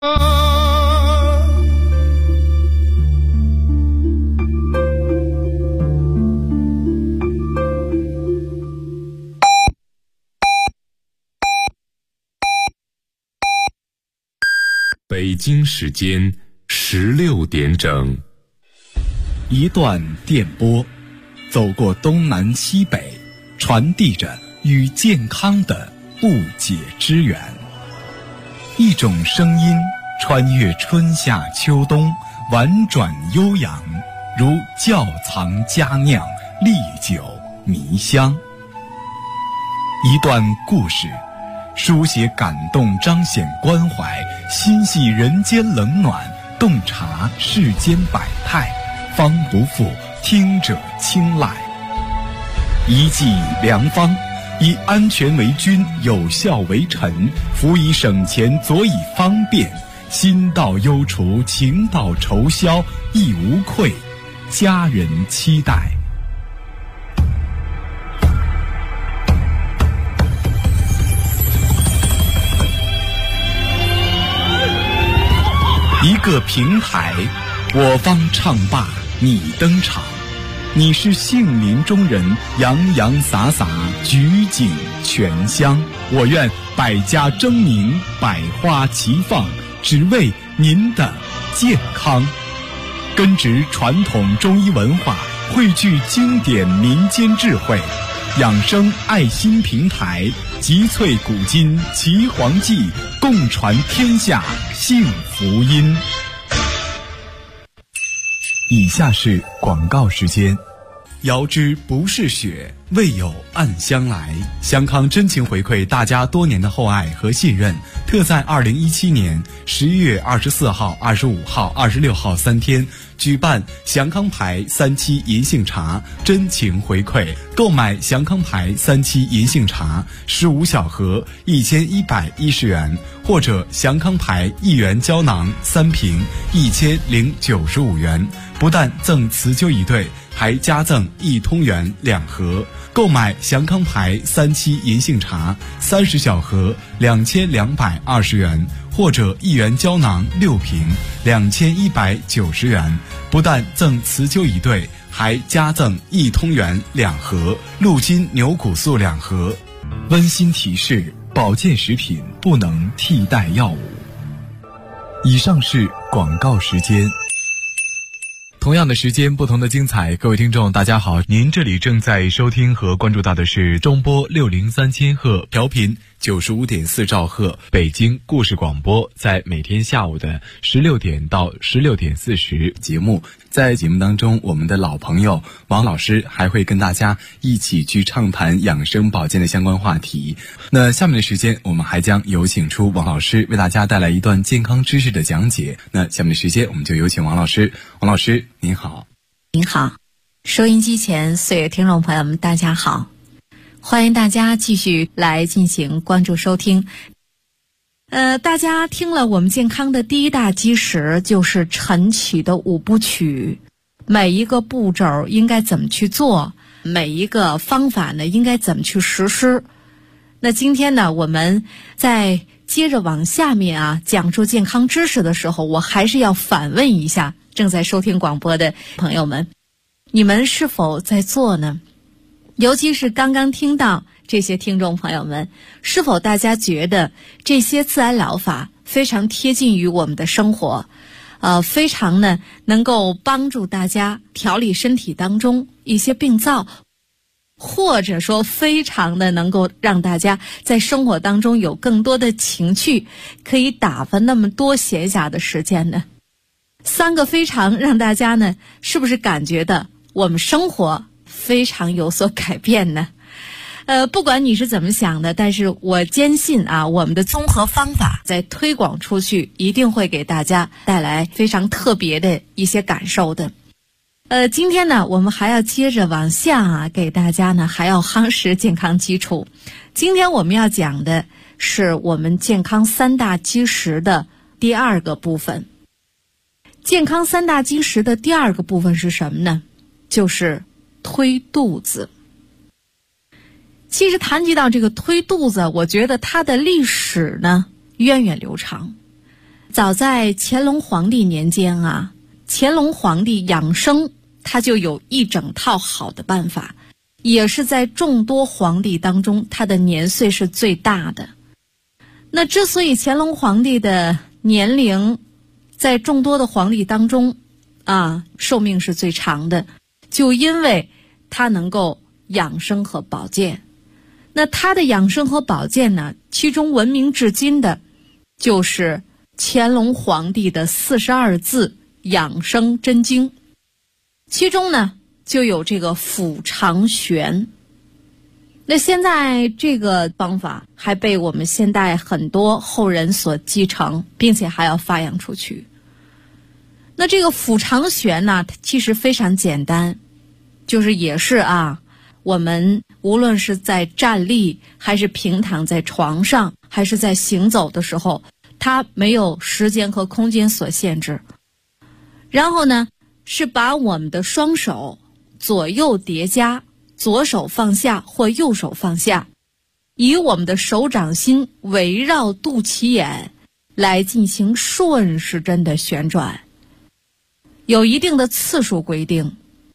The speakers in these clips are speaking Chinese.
北京时间16点整， 一段电波，走过东南西北，传递着与健康的不解之缘。一种声音穿越春夏秋冬，婉转悠扬，如窖藏佳酿，历久弥香。一段故事，书写感动，彰显关怀，心系人间冷暖，洞察世间百态，方不负听者青睐。一剂良方，以安全为君，有效为臣，辅以省钱，佐以方便，心到忧除，情到愁消，亦无愧，家人期待。一个平台，我方唱罢你登场，你是杏林中人，洋洋洒洒，举景全香。我愿百家争鸣，百花齐放，只为您的健康。根植传统中医文化，汇聚经典民间智慧，养生爱心平台，集萃古今奇黄记，共传天下幸福音。以下是广告时间。遥知不是雪，为有暗香来。香康真情回馈大家多年的厚爱和信任，特在2017年11月24号、25号、26号3天举办祥康牌3期银杏茶真情回馈。购买祥康牌3期银杏茶15小盒1110元，或者祥康牌1元胶囊3瓶1095元，不但赠辞旧一对，还加赠1通元2盒。购买祥康牌3期银杏茶30小盒2220元，或者1元胶囊6瓶2190元，不但赠辞旧一对，还加赠1通元2盒，鹿筋牛骨素2盒。温馨提示：保健食品不能替代药物。以上是广告时间。同样的时间，不同的精彩。各位听众大家好，您这里正在收听和关注到的是中波603千赫，调频95.4兆赫，北京故事广播，在每天下午的16点到16点40节目。在节目当中，我们的老朋友王老师还会跟大家一起去畅谈养生保健的相关话题。那下面的时间，我们还将有请出王老师为大家带来一段健康知识的讲解。那下面的时间，我们就有请王老师。王老师您好。 您好，收音机前所有听众朋友们大家好，欢迎大家继续来进行关注收听。大家听了我们健康的第一大基石，就是晨起的5部曲，每一个步骤应该怎么去做，每一个方法呢应该怎么去实施。那今天呢，我们在接着往下面讲述健康知识的时候，我还是要反问一下正在收听广播的朋友们，你们是否在做呢？尤其是刚刚听到这些听众朋友们，是否大家觉得这些自然疗法非常贴近于我们的生活，非常呢能够帮助大家调理身体当中一些病灶，或者说非常的能够让大家在生活当中有更多的情趣，可以打发那么多闲暇的时间呢？3个非常让大家呢是不是感觉的我们生活非常有所改变呢？不管你是怎么想的，但是我坚信我们的综合方法在推广出去，一定会给大家带来非常特别的一些感受的。今天呢，我们还要接着往下给大家呢还要夯实健康基础。今天我们要讲的是我们健康3大基石的第2个部分。健康3大基石的第2个部分是什么呢？就是推肚子。其实谈及到这个推肚子，我觉得它的历史呢源远流长。 早在乾隆皇帝年间啊，乾隆皇帝养生他就有一整套好的办法，也是在众多皇帝当中他的年岁是最大的。那之所以乾隆皇帝的年龄在众多的皇帝当中寿命是最长的，就因为他能够养生和保健。那他的养生和保健呢，其中闻名至今的就是乾隆皇帝的42字养生真经，其中呢就有这个腹肠旋。那现在这个方法还被我们现代很多后人所继承，并且还要发扬出去。那这个腹肠旋呢，它其实非常简单，就是也是我们无论是在站立，还是平躺在床上，还是在行走的时候，它没有时间和空间所限制。然后呢，是把我们的双手左右叠加，左手放下或右手放下，以我们的手掌心围绕肚脐眼来进行顺时针的旋转，有一定的次数规定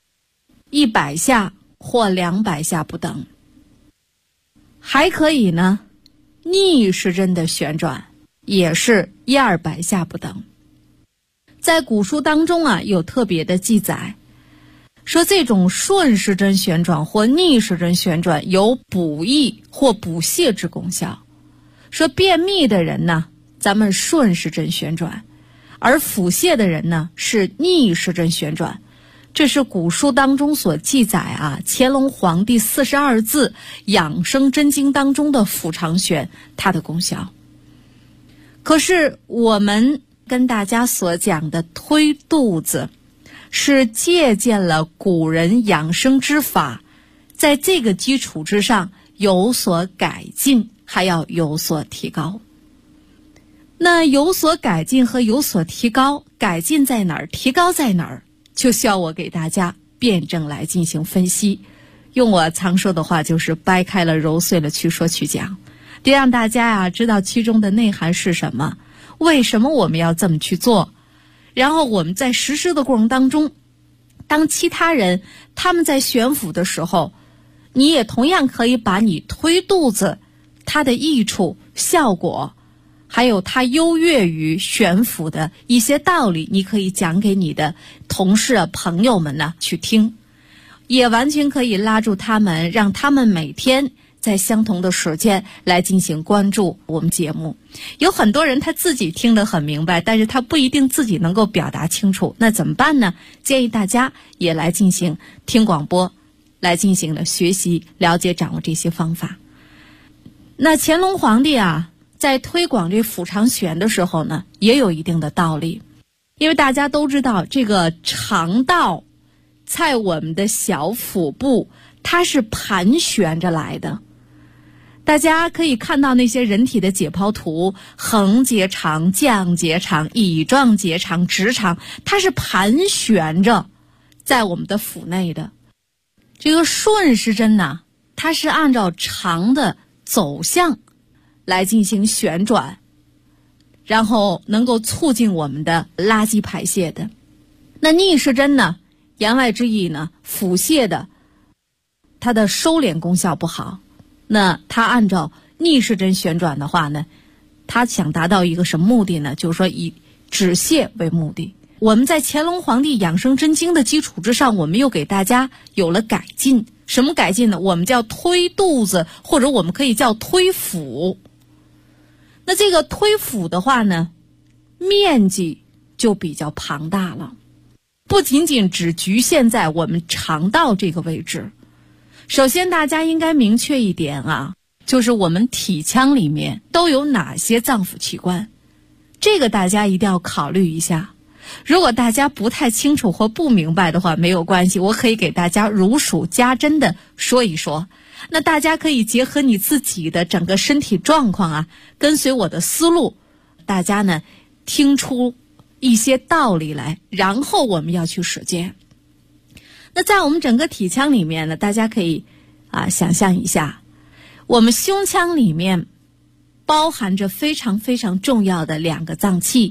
，100下或200下不等。还可以呢逆时针的旋转，也是100-200下不等。在古书当中有特别的记载，说这种顺时针旋转或逆时针旋转有补益或补泻之功效。说便秘的人呢，咱们顺时针旋转，而腹泻的人呢是逆时针旋转。这是古书当中所记载乾隆皇帝42字养生真经当中的腹肠旋它的功效。可是我们跟大家所讲的推肚子是借鉴了古人养生之法，在这个基础之上有所改进，还要有所提高。那有所改进和有所提高，改进在哪儿，提高在哪儿，就需要我给大家辩证来进行分析。用我常说的话，就是掰开了揉碎了去说去讲，得让大家知道其中的内涵是什么，为什么我们要这么去做。然后我们在实施的过程当中，当其他人他们在悬浮的时候，你也同样可以把你推肚子它的益处、效果，还有它优越于悬浮的一些道理，你可以讲给你的同事朋友们呢去听，也完全可以拉住他们，让他们每天在相同的时间来进行关注我们节目。有很多人他自己听得很明白，但是他不一定自己能够表达清楚，那怎么办呢？建议大家也来进行听广播，来进行学习、了解、掌握这些方法。那乾隆皇帝在推广这腹肠旋的时候呢，也有一定的道理。因为大家都知道，这个肠道在我们的小腹部，它是盘旋着来的。大家可以看到那些人体的解剖图，横结肠、降结肠、乙状结肠、直肠，它是盘旋着在我们的腹内的。这个顺时针呢，它是按照肠的走向来进行旋转，然后能够促进我们的垃圾排泄的。那逆时针呢，言外之意呢，腹泻的它的收敛功效不好，那它按照逆时针旋转的话呢，它想达到一个什么目的呢？就是说以止泻为目的。我们在乾隆皇帝养生真经的基础之上，我们又给大家有了改进。什么改进呢？我们叫推肚子，或者我们可以叫推腹。那这个推腹的话呢，面积就比较庞大了，不仅仅只局限在我们肠道这个位置。首先大家应该明确一点就是我们体腔里面都有哪些脏腑器官，这个大家一定要考虑一下。如果大家不太清楚或不明白的话，没有关系，我可以给大家如数家珍的说一说。那大家可以结合你自己的整个身体状况跟随我的思路，大家呢听出一些道理来，然后我们要去实践。那在我们整个体腔里面呢，大家可以想象一下，我们胸腔里面包含着非常非常重要的2个脏器，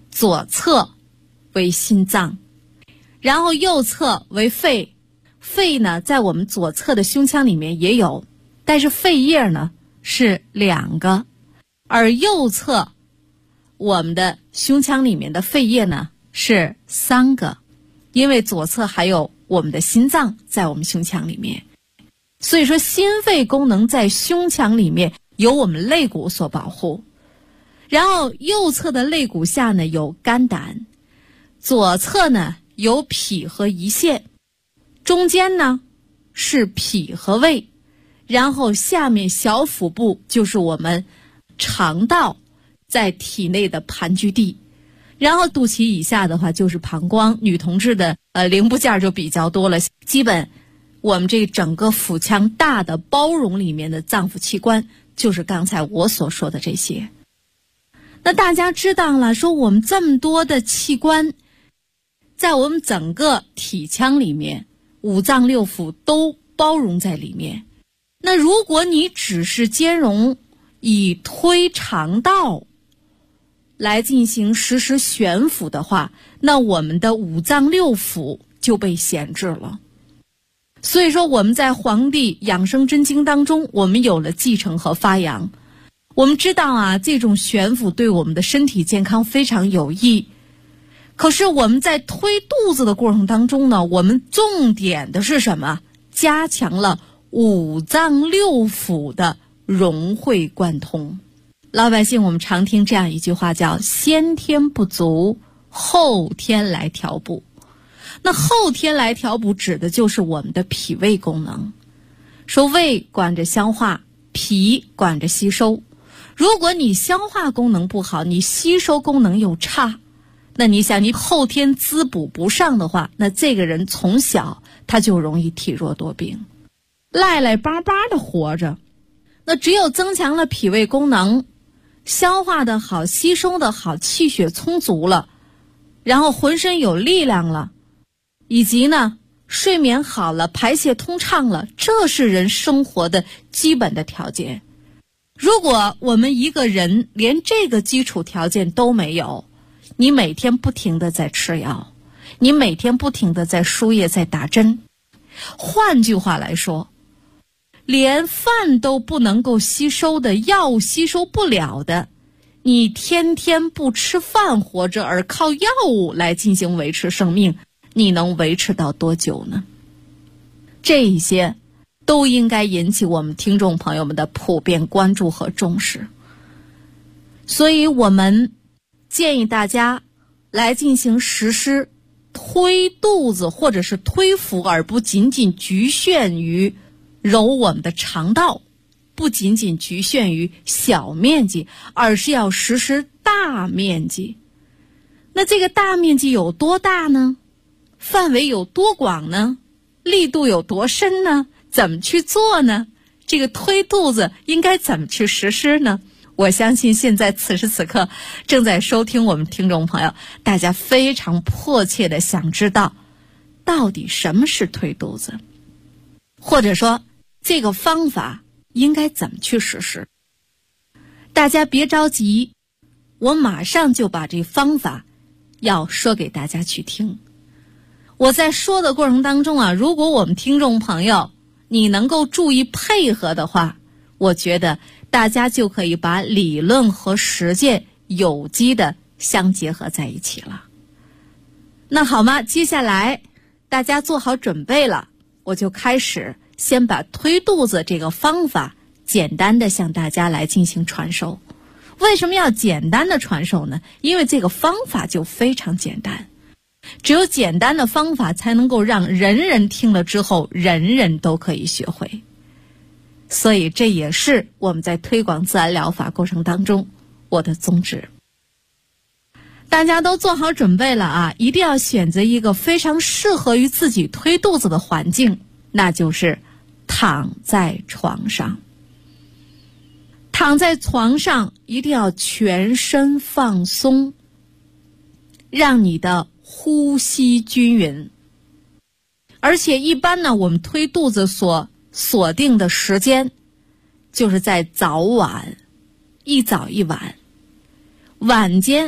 左侧为心脏，然后右侧为肺。肺呢，在我们左侧的胸腔里面也有，但是肺叶呢是2个，而右侧我们的胸腔里面的肺叶呢是3个，因为左侧还有我们的心脏在我们胸腔里面。所以说心肺功能在胸腔里面由我们肋骨所保护，然后右侧的肋骨下呢有肝胆，左侧呢有脾和胰腺，中间呢是脾和胃，然后下面小腹部就是我们肠道在体内的盘踞地，然后肚脐以下的话就是膀胱，女同志的零部件就比较多了，基本我们这整个腹腔大的包容里面的脏腑器官就是刚才我所说的这些。那大家知道了，说我们这么多的器官在我们整个体腔里面，5脏6腑都包容在里面。那如果你只是兼容以推肠道来进行实施悬浮的话，那我们的5脏6腑就被限制了。所以说我们在《黄帝养生真经》当中，我们有了继承和发扬。我们知道啊，这种悬浮对我们的身体健康非常有益。可是我们在推肚子的过程当中呢，我们重点的是什么？加强了5脏6腑的融会贯通。老百姓我们常听这样一句话，叫先天不足，后天来调补。那后天来调补指的就是我们的脾胃功能。说胃管着消化，脾管着吸收。如果你消化功能不好，你吸收功能又差，那你想你后天滋补不上的话，那这个人从小他就容易体弱多病，赖赖巴巴的活着。那只有增强了脾胃功能，消化的好，吸收的好，气血充足了，然后浑身有力量了，以及呢睡眠好了，排泄通畅了，这是人生活的基本的条件。如果我们一个人连这个基础条件都没有，你每天不停地在吃药，你每天不停地在输液在打针，换句话来说，连饭都不能够吸收的，药吸收不了的，你天天不吃饭活着，而靠药物来进行维持生命，你能维持到多久呢？这一些都应该引起我们听众朋友们的普遍关注和重视。所以我们建议大家来进行实施推肚子或者是推腹，而不仅仅局限于揉我们的肠道，不仅仅局限于小面积，而是要实施大面积。那这个大面积有多大呢？范围有多广呢？力度有多深呢？怎么去做呢？这个推肚子应该怎么去实施呢？我相信现在此时此刻正在收听我们听众朋友，大家非常迫切的想知道到底什么是推肚子，或者说这个方法应该怎么去实施。大家别着急，我马上就把这方法要说给大家去听。我在说的过程当中啊，如果我们听众朋友你能够注意配合的话，我觉得大家就可以把理论和实践有机的相结合在一起了。那好吗？接下来大家做好准备了，我就开始先把推肚子这个方法简单的向大家来进行传授。为什么要简单的传授呢？因为这个方法就非常简单，只有简单的方法才能够让人人听了之后人人都可以学会。所以这也是我们在推广自然疗法过程当中我的宗旨。大家都做好准备了啊，一定要选择一个非常适合于自己推肚子的环境，那就是躺在床上。躺在床上一定要全身放松，让你的呼吸均匀。而且一般呢，我们推肚子所锁定的时间就是在早晚，一早一晚。晚间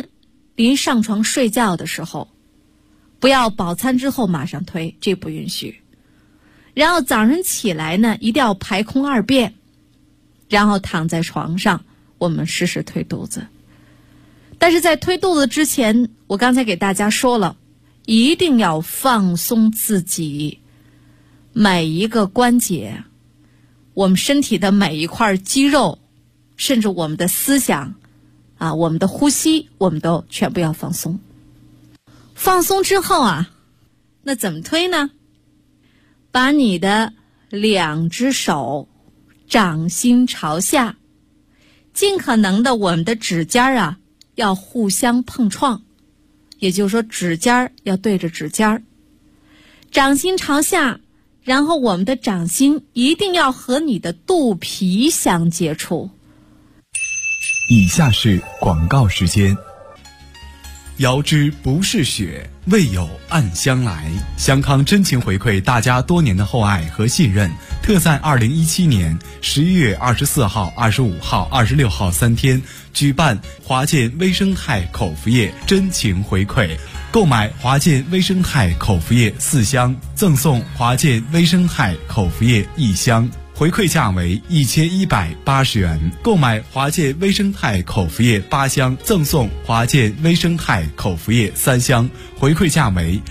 临上床睡觉的时候，不要饱餐之后马上推，这不允许。然后早上起来呢，一定要排空2遍，然后躺在床上，我们实时推肚子。但是在推肚子之前，我刚才给大家说了，一定要放松自己每一个关节，我们身体的每一块肌肉，甚至我们的思想我们的呼吸，我们都全部要放松。放松之后那怎么推呢？把你的2只手掌心朝下，尽可能的我们的指尖要互相碰撞，也就是说指尖要对着指尖，掌心朝下，然后我们的掌心一定要和你的肚皮相接触。 以下是广告时间。遥知不是雪，为有暗香来。香康真情回馈大家多年的厚爱和信任，特在2017年11月24号、25号、26号3天举办华健微生态口服液真情回馈。购买华健微生态口服液4箱，赠送华健微生态口服液1箱。回馈价为1180元，购买华健微生态口服液8箱，赠送华健微生态口服液3箱，回馈价为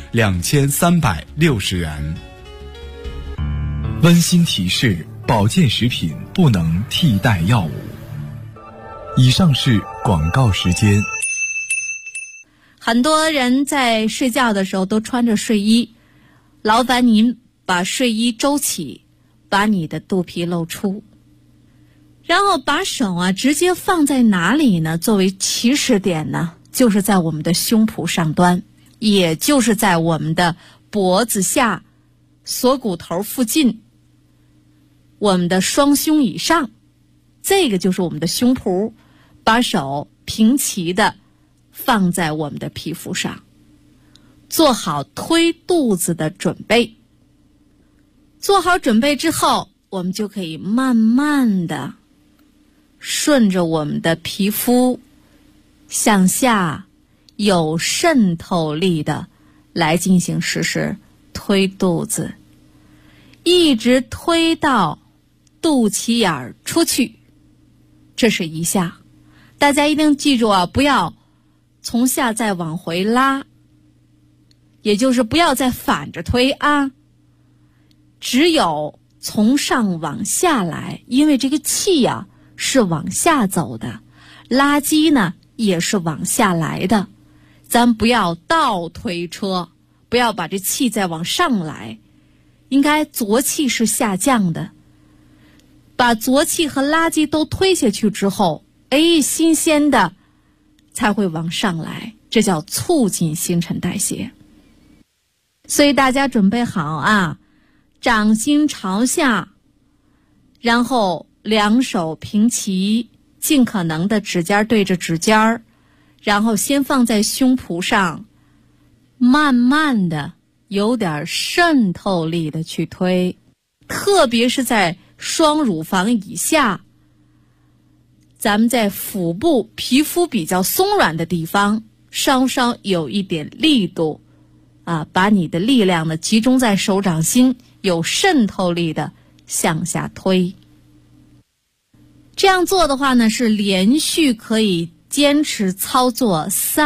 2360元。温馨提示：保健食品不能替代药物。以上是广告时间。 很多人在睡觉的时候都穿着睡衣，劳烦您把睡衣周起，把你的肚皮露出，然后把手直接放在哪里呢？作为起始点呢，就是在我们的胸脯上端，也就是在我们的脖子下锁骨头附近，我们的双胸以上，这个就是我们的胸脯。把手平齐的放在我们的皮肤上，做好推肚子的准备。做好准备之后，我们就可以慢慢的顺着我们的皮肤向下，有渗透力的来进行实施推肚子，一直推到肚脐眼出去。这是1下，大家一定记住不要从下再往回拉，也就是不要再反着推只有从上往下来，因为这个气是往下走的，拉肌呢也是往下来的，咱不要倒推车，不要把这气再往上来，应该浊气是下降的，把浊气和拉肌都推下去之后，新鲜的才会往上来，这叫促进新陈代谢。所以大家准备好掌心朝下，然后2手平齐，尽可能的指尖对着指尖，然后先放在胸脯上，慢慢的有点渗透力的去推，特别是在双乳房以下，咱们在腹部皮肤比较松软的地方稍稍有一点力度把你的力量呢集中在手掌心，有渗透力的向下推。这样做的话呢，是连续可以坚持操作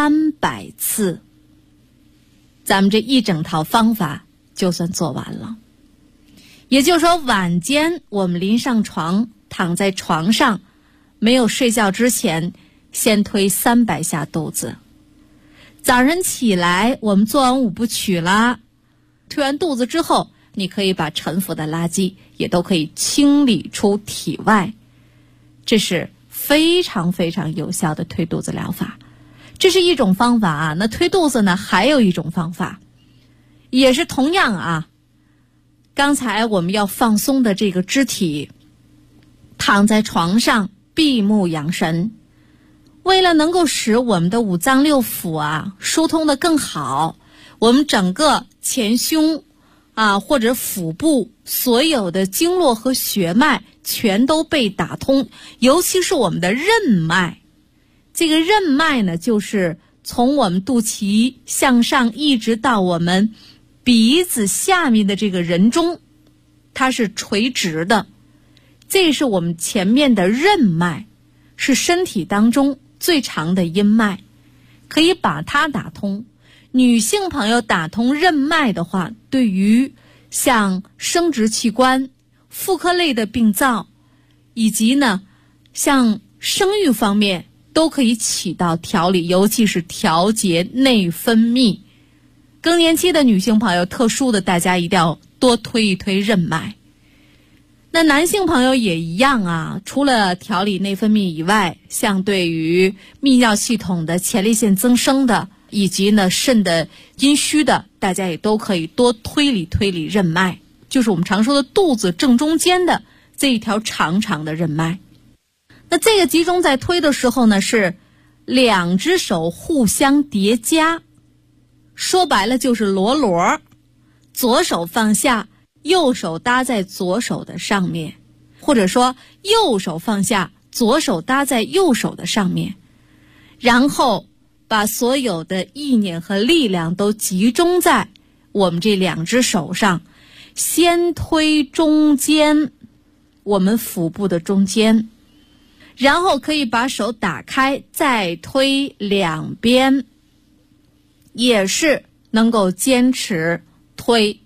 300次，咱们这一整套方法就算做完了。也就是说，晚间我们临上床，躺在床上没有睡觉之前，先推300下肚子。早上起来我们做完5部曲啦，推完肚子之后，你可以把沉浮的垃圾也都可以清理出体外，这是非常非常有效的推肚子疗法。这是一种方法那推肚子呢，还有一种方法，也是同样刚才我们要放松的这个肢体，躺在床上闭目养神，为了能够使我们的5脏6腑疏通的更好，我们整个前胸或者腹部所有的经络和血脉全都被打通，尤其是我们的任脉。这个任脉呢，就是从我们肚脐向上一直到我们鼻子下面的这个人中，它是垂直的，这是我们前面的任脉，是身体当中最长的阴脉，可以把它打通。女性朋友打通任脉的话，对于像生殖器官、妇科类的病灶，以及呢像生育方面都可以起到调理，尤其是调节内分泌。更年期的女性朋友，特殊的大家一定要多推一推任脉。那男性朋友也一样啊，除了调理内分泌以外，像对于泌尿系统的前列腺增生的，以及呢肾的阴虚的，大家也都可以多推理任脉，就是我们常说的肚子正中间的这一条长长的任脉。那这个集中在推的时候呢，是两只手互相叠加，说白了就是罗罗，左手放下，右手搭在左手的上面，或者说右手放下，左手搭在右手的上面，然后把所有的意念和力量都集中在我们这两只手上，先推中间，我们腹部的中间，然后可以把手打开，再推两边，也是能够坚持推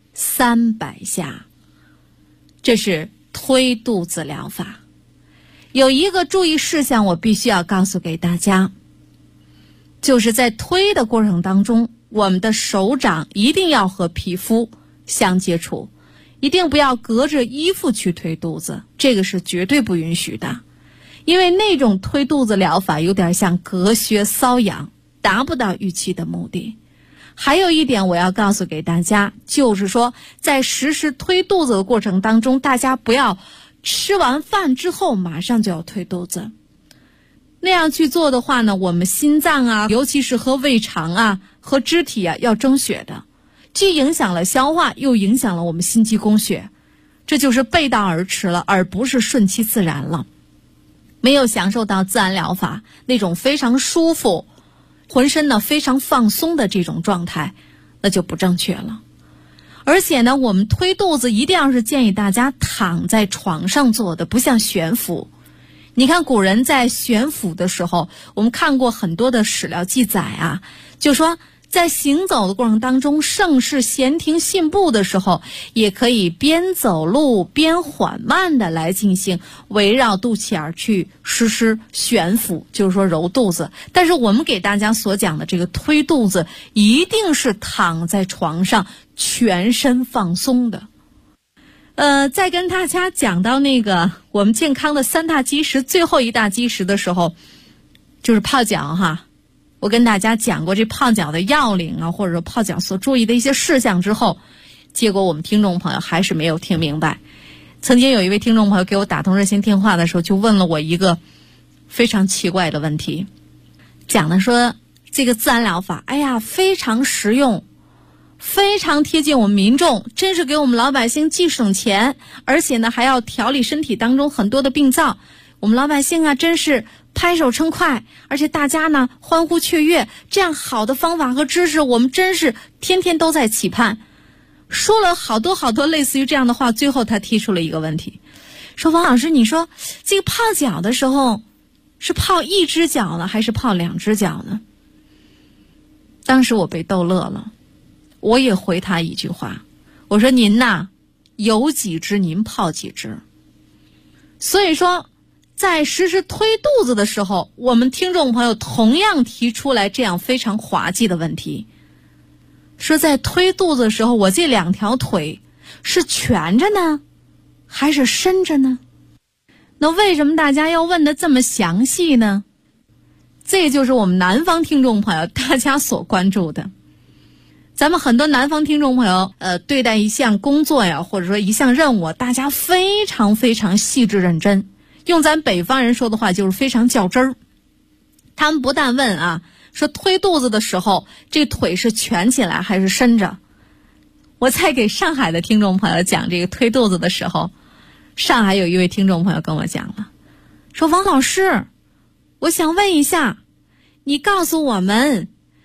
300下。这是推肚子疗法。有一个注意事项我必须要告诉给大家，就是在推的过程当中，我们的手掌一定要和皮肤相接触，一定不要隔着衣服去推肚子，这个是绝对不允许的。因为那种推肚子疗法有点像隔靴搔痒，达不到预期的目的。还有一点我要告诉给大家，就是说在实施推肚子的过程当中，大家不要吃完饭之后马上就要推肚子。那样去做的话呢，我们心脏啊，尤其是和胃肠啊和肢体啊要蒸血的，既影响了消化，又影响了我们心肌供血，这就是背道而驰了，而不是顺其自然了。没有享受到自然疗法那种非常舒服，浑身呢非常放松的这种状态，那就不正确了。而且呢，我们推肚子一定要是建议大家躺在床上做的，不像悬浮。你看古人在悬浮的时候，我们看过很多的史料记载啊，就说在行走的过程当中，盛世闲庭信步的时候，也可以边走路边缓慢的来进行围绕肚脐眼去实施悬浮，就是说揉肚子。但是我们给大家所讲的这个推肚子，一定是躺在床上全身放松的。在跟大家讲到那个我们健康的3大基石，最后一大基石的时候，就是泡脚哈。我跟大家讲过这泡脚的要领啊，或者说泡脚所注意的一些事项之后，结果我们听众朋友还是没有听明白。曾经有一位听众朋友给我打通热线电话的时候，就问了我一个非常奇怪的问题，讲的说这个自然疗法，哎呀，非常实用，非常贴近我们民众，真是给我们老百姓既省钱，而且呢还要调理身体当中很多的病灶。我们老百姓啊，真是拍手称快，而且大家呢欢呼雀跃，这样好的方法和知识，我们真是天天都在期盼。说了好多类似于这样的话，最后他提出了一个问题，说王老师，你说这个泡脚的时候是泡一只脚呢，还是泡2只脚呢？当时我被逗乐了，我也回他一句话，我说您呐，有几只您泡几只。所以说在实施推肚子的时候，我们听众朋友同样提出来这样非常滑稽的问题，说在推肚子的时候，我这2条腿是蜷着呢，还是伸着呢？那为什么大家要问的这么详细呢？这就是我们南方听众朋友大家所关注的。咱们很多南方听众朋友对待一项工作呀，或者说一项任务，大家非常细致认真，用咱北方人说的话就是非常较真儿。他们不但问啊，说推肚子的时候这腿是蜷起来还是伸着。我在给上海的听众朋友讲这个推肚子的时候，上海有一位听众朋友跟我讲了，说王老师，我想问一下，你告诉我们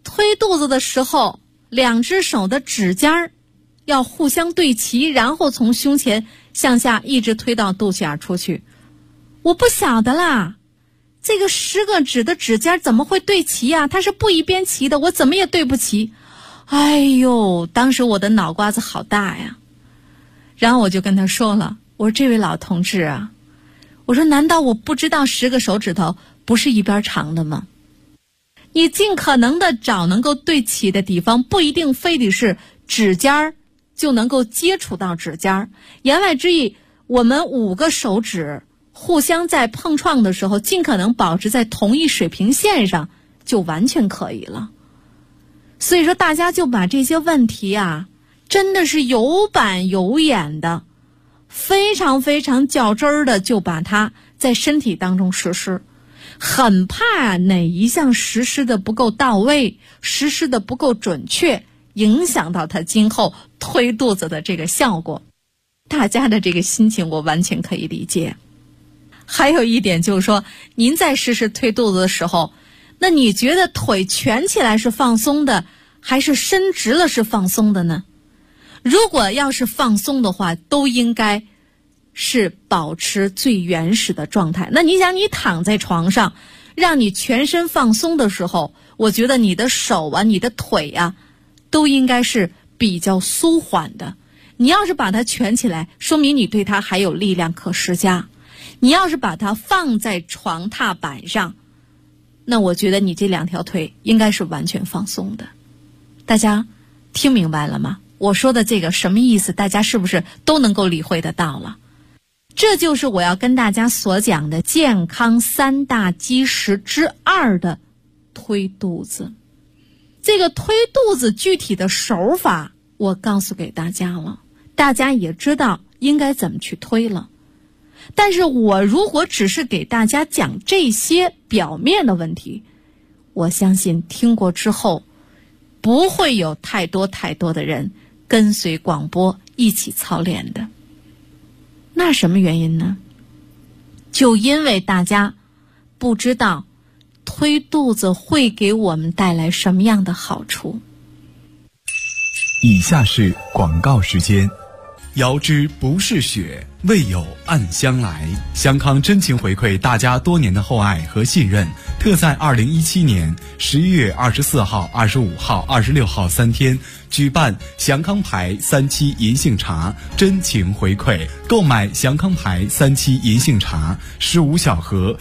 推肚子的时候，两只手的指尖要互相对齐，然后从胸前向下一直推到肚脐眼出去。我不晓得啦，这个10个指的指尖怎么会对齐呀？它是不一边齐的，我怎么也对不齐。哎呦，当时我的脑瓜子好大呀。然后我就跟他说了，我说这位老同志啊，我说难道我不知道10个手指头不是一边长的吗？你尽可能的找能够对齐的地方，不一定非得是指尖就能够接触到指尖。言外之意，我们5个手指互相在碰撞的时候，尽可能保持在同一水平线上，就完全可以了。所以说大家就把这些问题啊，真的是有板有眼的，非常非常较真儿的就把它在身体当中实施，很怕哪一项实施的不够到位，实施的不够准确，影响到他今后推肚子的这个效果。大家的这个心情我完全可以理解。还有一点就是说，您在实施推肚子的时候，那你觉得腿蜷起来是放松的，还是伸直了是放松的呢？如果要是放松的话，都应该是保持最原始的状态。那你想，你躺在床上，让你全身放松的时候，我觉得你的手啊，你的腿啊，都应该是比较舒缓的。你要是把它蜷起来，说明你对它还有力量可施加。你要是把它放在床踏板上，那我觉得你这2条腿应该是完全放松的。大家听明白了吗？我说的这个什么意思？大家是不是都能够理会得到了？这就是我要跟大家所讲的健康3大基石之2的推肚子。这个推肚子具体的手法我告诉给大家了，大家也知道应该怎么去推了。但是我如果只是给大家讲这些表面的问题，我相信听过之后不会有太多的人跟随广播一起操练的。那什么原因呢？就因为大家不知道推肚子会给我们带来什么样的好处。 以下是广告时间。遥知不是雪，为有暗香来。香康真情回馈大家多年的厚爱和信任，特在2017年11月24号、25号、26号3天举办祥康牌3期银杏茶真情回馈。购买祥康牌3期银杏茶15小盒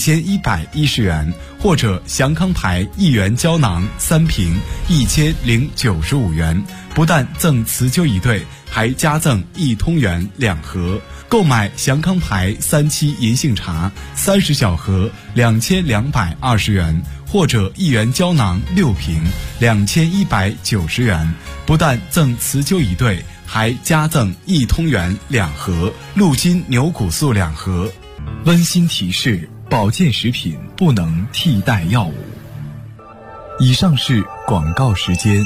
1110元，或者祥康牌1元胶囊3瓶1095元，不但赠辞旧一对，还加赠1通元2盒。购买祥康牌3期银杏茶30小盒2220元，或者1元胶囊6瓶2190元，不但赠辞旧一对，还加赠1通元2盒，鹿筋牛骨素2盒。温馨提示：保健食品不能替代药物。以上是广告时间。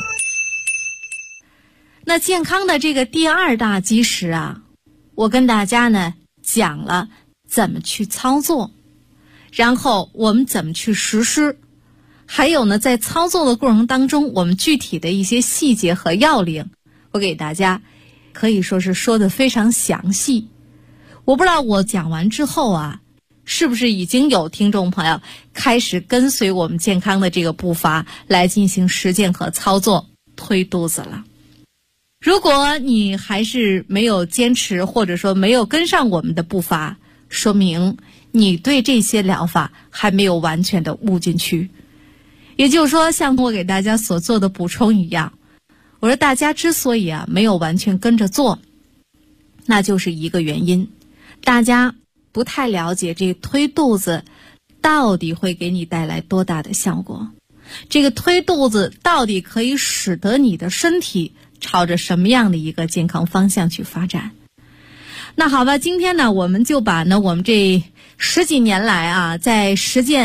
那健康的这个第2大基石啊，我跟大家呢讲了怎么去操作，然后我们怎么去实施，还有呢在操作的过程当中，我们具体的一些细节和要领，我给大家可以说是说得非常详细。我不知道我讲完之后啊，是不是已经有听众朋友开始跟随我们健康的这个步伐来进行实践和操作推肚子了。如果你还是没有坚持，或者说没有跟上我们的步伐，说明你对这些疗法还没有完全的悟进去。也就是说，像我给大家所做的补充一样，我说大家之所以没有完全跟着做，那就是一个原因，大家不太了解这推肚子到底会给你带来多大的效果，这个推肚子到底可以使得你的身体朝着什么样的一个健康方向去发展。那好吧，今天呢我们就把我们这10几年来在实践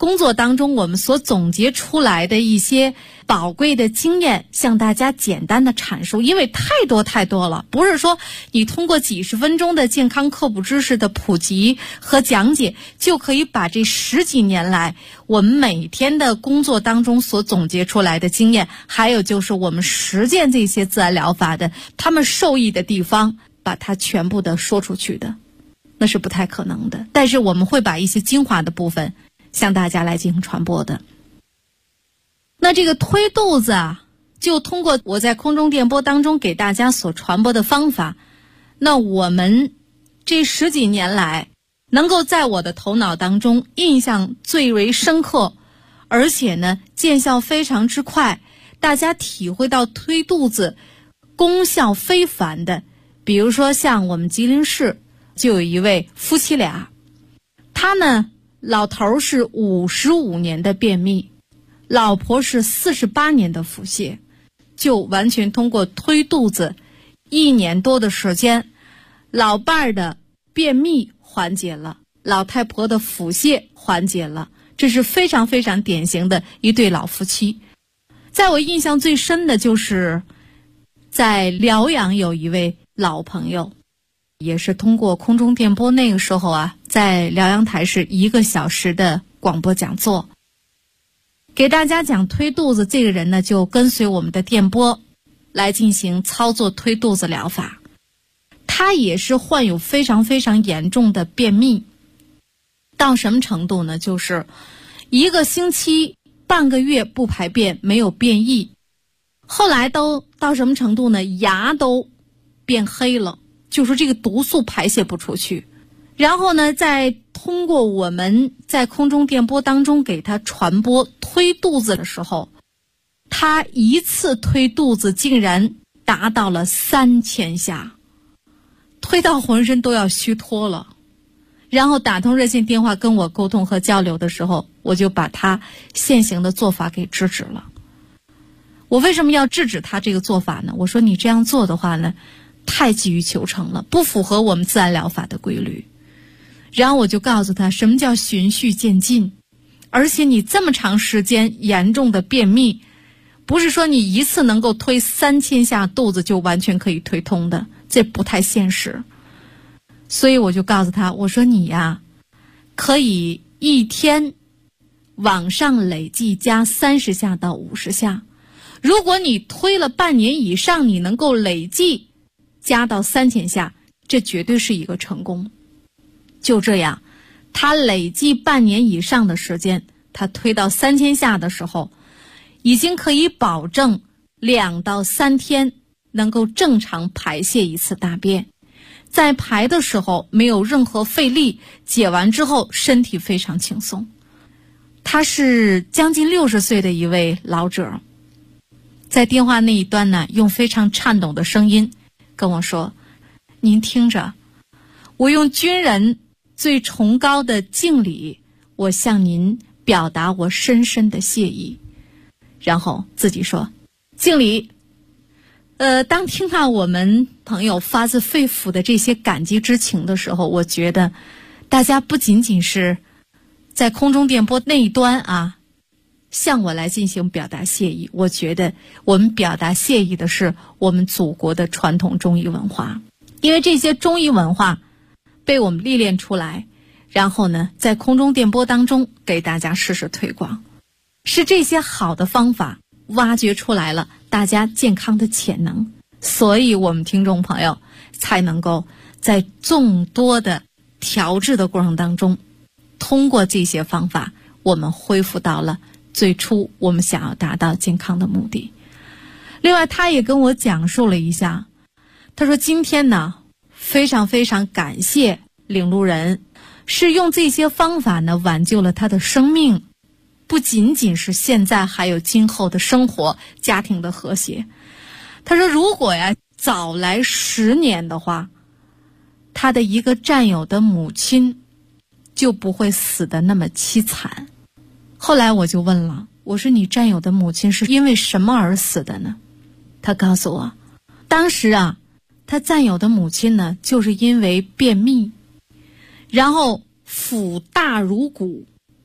工作当中我们所总结出来的一些宝贵的经验，向大家简单的阐述，因为太多了，不是说你通过几十分钟的健康科普知识的普及和讲解，就可以把这10几年来我们每天的工作当中所总结出来的经验，还有就是我们实践这些自然疗法的他们受益的地方，把它全部的说出去的，那是不太可能的。但是我们会把一些精华的部分向大家来进行传播的。那这个推肚子啊，就通过我在空中电波当中给大家所传播的方法，那我们这10几年来能够在我的头脑当中印象最为深刻，而且呢见效非常之快，大家体会到推肚子功效非凡的，比如说像我们吉林市就有一位夫妻俩，他呢老头是55年的便秘，老婆是48年的腹泻，就完全通过推肚子1年多的时间，老伴儿的便秘缓解了，老太婆的腹泻缓解了，这是非常非常典型的一对老夫妻。在我印象最深的就是在辽阳有一位老朋友，也是通过空中电波，那个时候啊，在辽阳台是1个小时的广播讲座，给大家讲推肚子。这个人呢就跟随我们的电波来进行操作推肚子疗法，他也是患有非常非常严重的便秘，到什么程度呢，就是1个星期半个月不排便，没有便意，后来都到什么程度呢，牙都变黑了，就是这个毒素排泄不出去。然后呢再通过我们在空中电波当中给他传播推肚子的时候，他一次推肚子竟然达到了3000下，推到浑身都要虚脱了。然后打通热线电话跟我沟通和交流的时候，我就把他现行的做法给制止了。我为什么要制止他这个做法呢？我说你这样做的话呢，太急于求成了，不符合我们自然疗法的规律。然后我就告诉他什么叫循序渐进，而且你这么长时间严重的便秘，不是说你一次能够推3000下肚子就完全可以推通的，这不太现实。所以我就告诉他，我说你呀，可以一天往上累计加30下到50下，如果你推了半年以上，你能够累计加到3000下，这绝对是一个成功。就这样，他累计半年以上的时间，他推到3000下的时候，已经可以保证2到3天能够正常排泄一次大便，在排的时候没有任何费力，解完之后身体非常轻松。他是将近60岁的一位老者，在电话那一端呢，用非常颤抖的声音跟我说，您听着，我用军人最崇高的敬礼，我向您表达我深深的谢意。然后自己说敬礼。当听到我们朋友发自肺腑的这些感激之情的时候，我觉得大家不仅仅是在空中电波那一端啊向我来进行表达谢意，我觉得我们表达谢意的是我们祖国的传统中医文化，因为这些中医文化被我们历练出来，然后呢在空中电波当中给大家实时推广，是这些好的方法挖掘出来了大家健康的潜能，所以我们听众朋友才能够在众多的调治的过程当中，通过这些方法，我们恢复到了最初我们想要达到健康的目的。另外他也跟我讲述了一下，他说今天呢非常非常感谢领路人，是用这些方法呢挽救了他的生命，不仅仅是现在，还有今后的生活家庭的和谐。他说如果呀早来10年的话，他的一个战友的母亲就不会死得那么凄惨。后来我就问了，我说你战友的母亲是因为什么而死的呢？他告诉我，当时啊他战友的母亲呢就是因为便秘，然后腹大如鼓，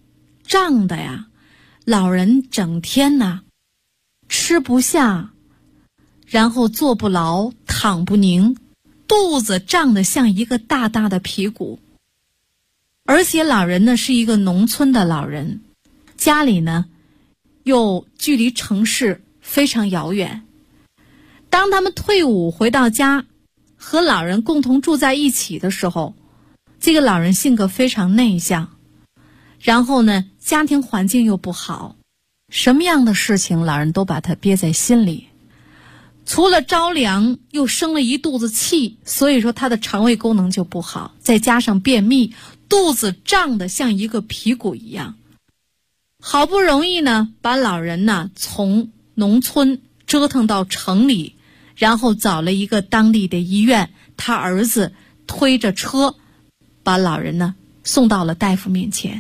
胀的呀，老人整天呢吃不下，然后坐不牢，躺不宁，肚子胀得像一个大大的皮鼓。而且老人呢是一个农村的老人，家里呢又距离城市非常遥远。当他们退伍回到家，和老人共同住在一起的时候，这个老人性格非常内向，然后呢家庭环境又不好，什么样的事情老人都把它憋在心里。除了着凉，又生了一肚子气，所以说他的肠胃功能就不好，再加上便秘，肚子胀得像一个皮鼓一样。好不容易呢把老人呢从农村折腾到城里，然后找了一个当地的医院，他儿子推着车把老人呢送到了大夫面前。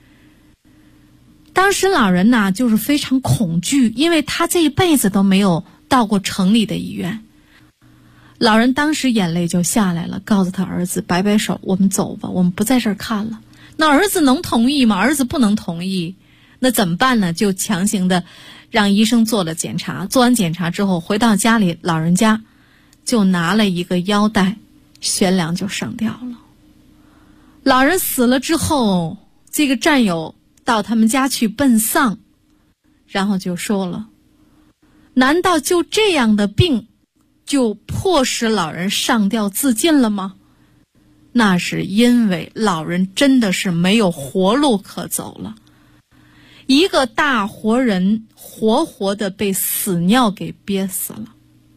当时老人呢就是非常恐惧，因为他这一辈子都没有到过城里的医院。老人当时眼泪就下来了，告诉他儿子摆摆手，我们走吧，我们不在这儿看了。那儿子能同意吗？儿子不能同意。那怎么办呢？就强行的让医生做了检查，做完检查之后回到家里，老人家就拿了一个腰带，悬梁就上吊了。老人死了之后，这个战友到他们家去奔丧，然后就说了，难道就这样的病就迫使老人上吊自尽了吗？那是因为老人真的是没有活路可走了，一个大活人活活的被屎尿给憋死了。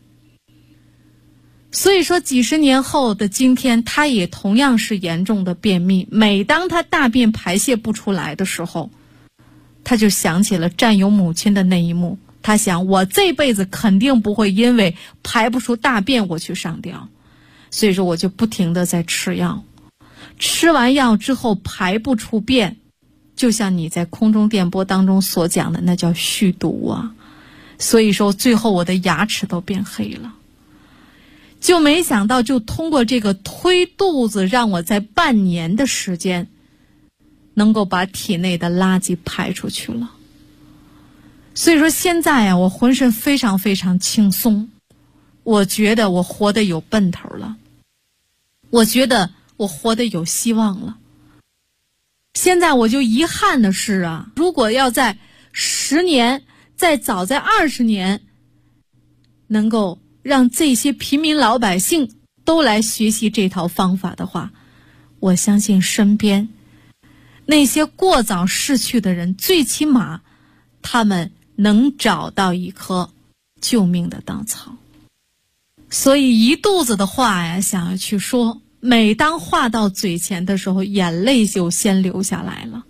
所以说几十年后的今天，他也同样是严重的便秘，每当他大便排泄不出来的时候，他就想起了战友母亲的那一幕，他想我这辈子肯定不会因为排不出大便我去上吊，所以说我就不停地在吃药，吃完药之后排不出便，就像你在空中电波当中所讲的，那叫续毒啊。所以说最后我的牙齿都变黑了，就没想到就通过这个推肚子，让我在半年的时间能够把体内的垃圾排出去了。所以说现在啊，我浑身非常非常轻松，我觉得我活得有奔头了，我觉得我活得有希望了。现在我就遗憾的是啊，如果要在10年，再早在20年，能够让这些平民老百姓都来学习这套方法的话，我相信身边那些过早逝去的人，最起码他们能找到一颗救命的稻草。所以一肚子的话呀想要去说，每当话到嘴前的时候，眼泪就先流下来了。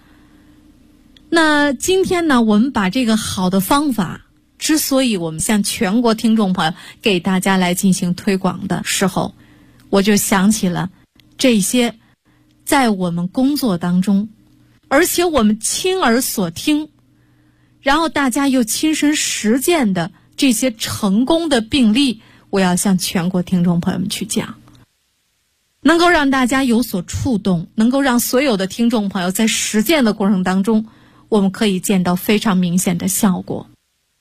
那今天呢，我们把这个好的方法，之所以我们向全国听众朋友给大家来进行推广的时候，我就想起了这些在我们工作当中，而且我们亲耳所听，然后大家又亲身实践的这些成功的病例，我要向全国听众朋友们去讲，能够让大家有所触动，能够让所有的听众朋友在实践的过程当中，我们可以见到非常明显的效果。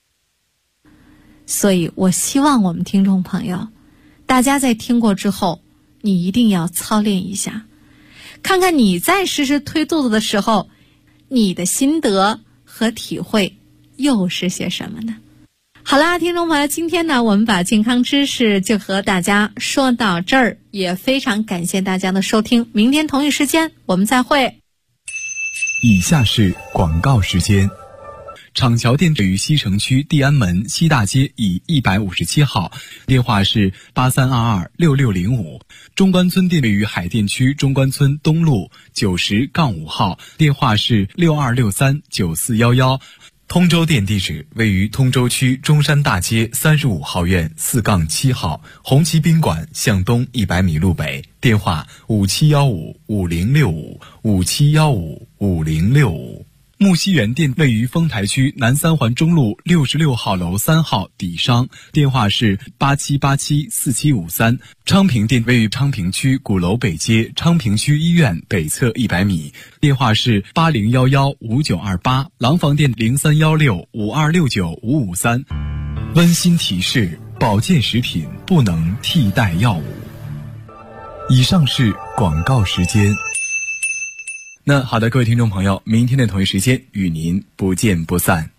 所以我希望我们听众朋友，大家在听过之后，你一定要操练一下，看看你在实施推肚子的时候，你的心得和体会又是些什么呢？好啦，听众朋友，今天呢，我们把健康知识就和大家说到这儿，也非常感谢大家的收听，明天同一时间我们再会。 以下是广告时间。厂桥店位于西城区地安门西大街以157号，电话是83226605。中关村店位于海淀区中关村东路90-5号，电话是62639411。通州店地址位于通州区中山大街35号院4-7号，红旗宾馆向东100米路北，电话5715506557155065。 木樨园店位于丰台区南三环中路66号楼3号底商，电话是87874753。昌平店位于昌平区鼓楼北街昌平区医院北侧100米，电话是80115928。廊坊店031652695553。温馨提示：保健食品不能替代药物。以上是广告时间。那好的，各位听众朋友，明天的同一时间与您不见不散。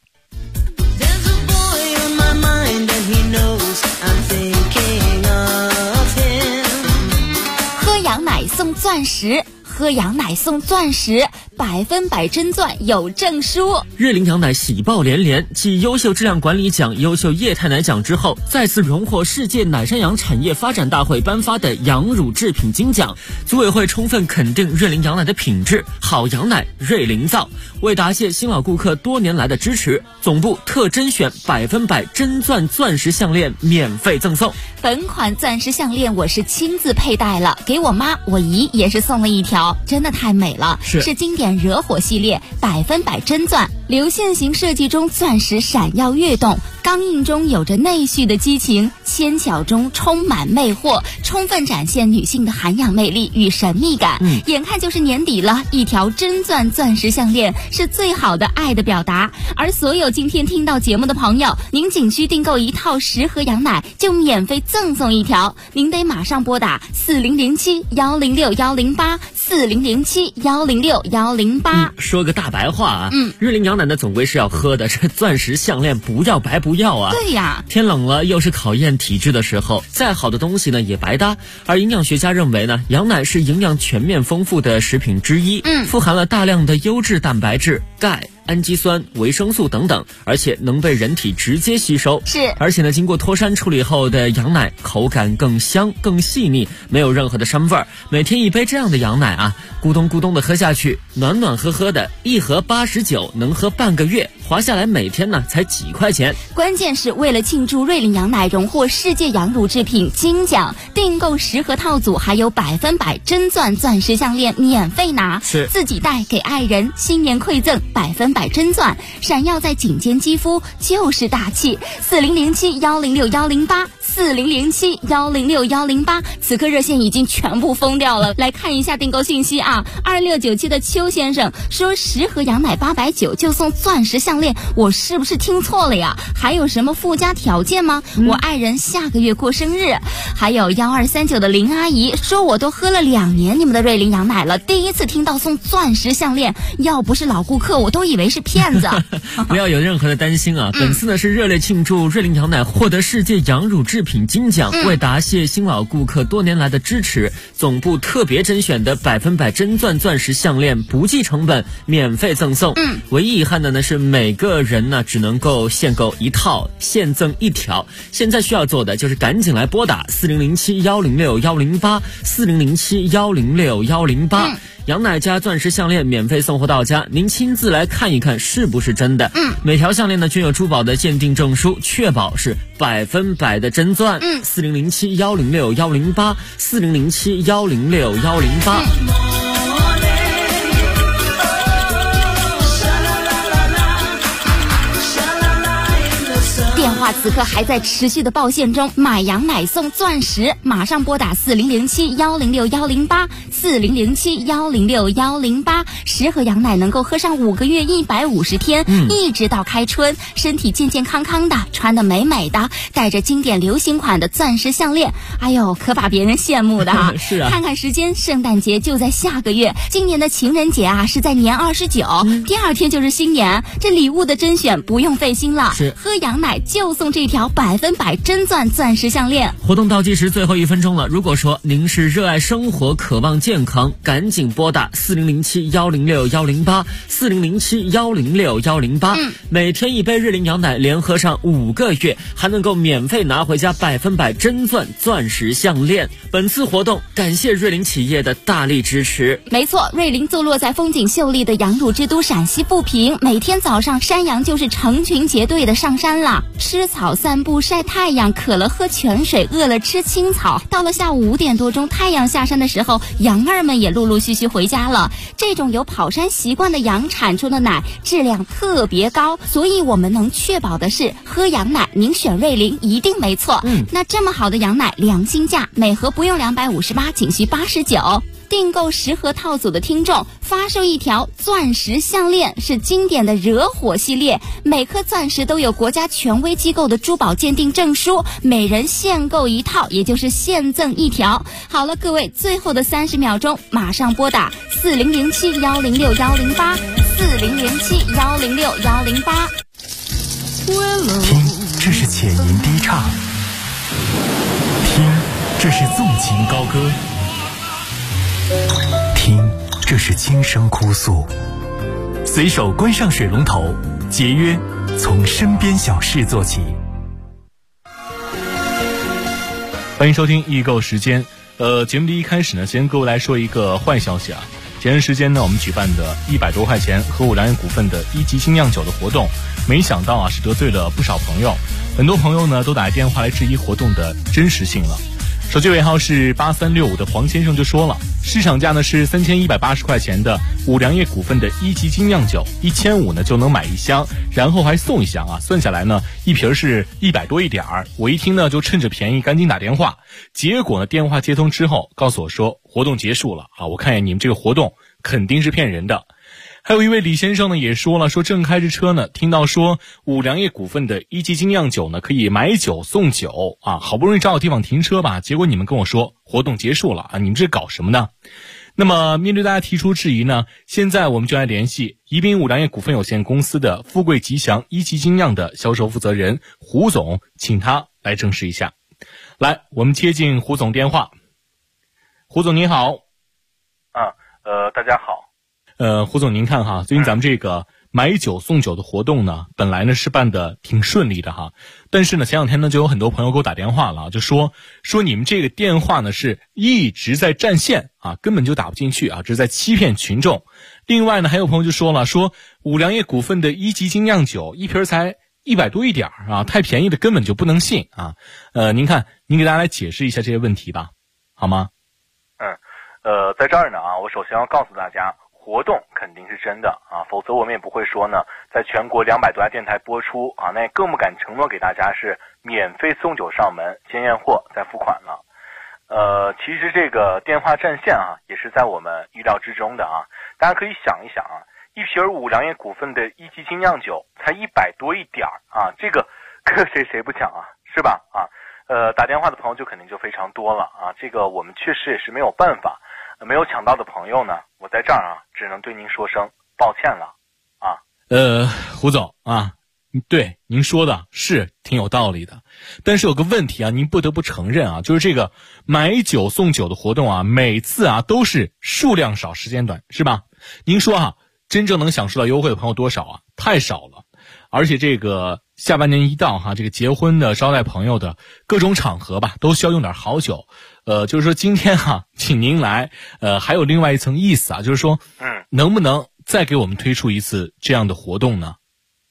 喝羊奶送钻石，喝羊奶送钻石，100%真钻有证书。 瑞麟羊奶喜报连连，继优秀质量管理奖、优秀液态奶奖之后，再次荣获世界奶山羊产业发展大会颁发的羊乳制品金奖。组委会充分肯定瑞麟羊奶的品质，好羊奶瑞麟造。为答谢新老顾客多年来的支持，总部特甄选100%真钻钻石项链免费赠送。 本款钻石项链我是亲自佩戴了，给我妈、我姨也是送了一条，真的太美了。是经典惹火系列100%真钻，流线型设计中钻石闪耀跃动，刚硬中有着内蓄的激情，纤巧中充满魅惑，充分展现女性的涵养魅力与神秘感。眼看就是年底了，一条真钻钻石项链是最好的爱的表达。而所有今天听到节目的朋友，您仅需订购一套10盒羊奶就免费赠送一条，您得马上拨打4007-106-108，4007-106-108。 说个大白话啊，瑞麟羊奶呢总归是要喝的，这钻石项链不要白不要啊。 对呀， 天冷了又是考验体质的时候，再好的东西呢也白搭。而营养学家认为呢，羊奶是营养全面丰富的食品之一，富含了大量的优质蛋白质、钙、氨基酸、维生素等等，而且能被人体直接吸收。而且呢，经过脱山处理后的羊奶口感更香、更细腻，没有任何的膻味儿。每天一杯这样的羊奶啊，咕咚咕咚的喝下去，暖暖呵呵的，一盒89，能喝半个月，划下来每天呢才几块钱。 关键是为了庆祝瑞麟羊奶荣获世界羊乳制品金奖，订购10盒套组还有100%真钻钻石项链免费拿，自己戴给爱人，新年馈赠100%真钻，闪耀在颈间肌肤就是大气。4007-106-108，4007-106-108，此刻热线已经全部封掉了。来看一下订购信息啊，2697的邱先生说10盒羊奶890就送钻石项链，我是不是听错了呀？还有什么附加条件吗？我爱人下个月过生日。还有1239的林阿姨说，我都喝了2年你们的瑞麟羊奶了，第一次听到送钻石项链，要不是老顾客我都以为是骗子。 不要有任何的担心啊，本次呢是热烈庆祝瑞麟羊奶获得世界羊乳制品金奖，为答谢新老顾客多年来的支持，总部特别甄选的100%真钻钻石项链不计成本免费赠送。唯一遗憾的呢是每个人呢只能够限购1套，现赠1条。现在需要做的就是赶紧来拨打4007-106-108， 4007-106-108。羊奶加钻石项链免费送货到家，您亲自来看一看是不是真的。每条项链呢均有珠宝的鉴定证书，确保是100%的真钻。4007-106-108， 4007-106-108。 电话此刻还在持续的报线中，买羊奶送钻石，马上拨打4007-106-108， 4007-106-108。10盒羊奶能够喝上5个月150天，一直到开春，身体健健康康的，穿得美美的，带着经典流行款的钻石项链，哎呦，可把别人羡慕的啊！ 是啊， 看看时间，圣诞节就在下个月，今年的情人节啊是在年29，第2天就是新年，这礼物的甄选不用费心了，喝羊奶就送这条100%真钻钻石项链。 活动倒计时最后1分钟了，如果说您是热爱生活、渴望健康，赶紧拨打4007-106-108， 4007-106-108。每天一杯瑞麟羊奶，连喝上5个月，还能够免费拿回家100%真钻钻石项链。本次活动感谢瑞麟企业的大力支持。 没错，瑞麟坐落在风景秀丽的羊乳之都陕西富平，每天早上山羊就是成群结队的上山了。 吃草散步晒太阳，渴了喝泉水，饿了吃青草。到了下午5点多钟，太阳下山的时候，羊儿们也陆陆续续回家了。这种有跑山习惯的羊产出的奶质量特别高，所以我们能确保的是，喝羊奶您选瑞麟一定没错。那这么好的羊奶，良心价，每盒不用258，仅需89。订购10盒套组的听众发售一条钻石项链，是经典的惹火系列，每颗钻石都有国家权威机构的珠宝鉴定证书，每人限购一套，也就是现赠一条。好了，各位，最后的30秒钟，马上拨打4007-106-108，4007-106-108。 听，这是浅吟低唱；听，这是纵情高歌。听，这是轻声哭诉。随手关上水龙头，节约从身边小事做起。 欢迎收听易购时间。节目的一开始呢，先跟各位来说一个坏消息啊。前段时间呢，我们举办的100多块钱和五粮液股份的1级精酿酒的活动，没想到啊是得罪了不少朋友，很多朋友呢都打电话来质疑活动的真实性了。手机尾号是8365的黄先生就说了，市场价呢是3180块钱的五粮液股份的1级精酿酒，1500呢就能买1箱，然后还送1箱啊，算下来呢一瓶是100多一点儿。我一听呢就趁着便宜赶紧打电话，结果呢电话接通之后告诉我说活动结束了啊，我看见你们这个活动肯定是骗人的。还有一位李先生呢也说了，说正开着车呢，听到说五粮液股份的1级精酿酒呢可以买酒送酒啊，好不容易找个地方停车吧，结果你们跟我说活动结束了啊，你们这搞什么呢？那么面对大家提出质疑呢，现在我们就来联系宜宾五粮液股份有限公司的富贵吉祥1级精酿的销售负责人胡总，请他来证实一下。来，我们接进胡总电话。胡总您好。 大家好。 胡总您看哈，最近咱们这个买酒送酒的活动呢，本来呢是办的挺顺利的哈，但是呢前两天呢就有很多朋友给我打电话了，就说你们这个电话呢是一直在占线啊，根本就打不进去啊，这是在欺骗群众。另外呢还有朋友就说了，说五粮液股份的1级精酿酒一瓶才100多一点啊，太便宜的根本就不能信啊。您看您给大家来解释一下这些问题吧，好吗？ 在这儿呢啊，我首先要告诉大家，活动肯定是真的啊，否则我们也不会说呢，在全国200多家电台播出啊，那也更不敢承诺给大家是免费送酒上门，先验货再付款了。其实这个电话占线啊，也是在我们意料之中的啊。大家可以想一想啊，一瓶五粮液股份的1级精酿酒才100多一点啊，这个谁不抢啊，是吧？啊，打电话的朋友就肯定就非常多了啊，这个我们确实也是没有办法。没有抢到的朋友呢，我在这儿啊，只能对您说声抱歉了啊。 胡总啊，对您说的是挺有道理的，但是有个问题啊，您不得不承认啊，就是这个买酒送酒的活动啊，每次啊都是数量少时间短，是吧？您说啊，真正能享受到优惠的朋友多少啊？太少了。而且这个下半年一到哈，这个结婚的、招待朋友的各种场合吧，都需要用点好酒。就是说今天哈，请您来，还有另外一层意思啊，就是说，能不能再给我们推出一次这样的活动呢？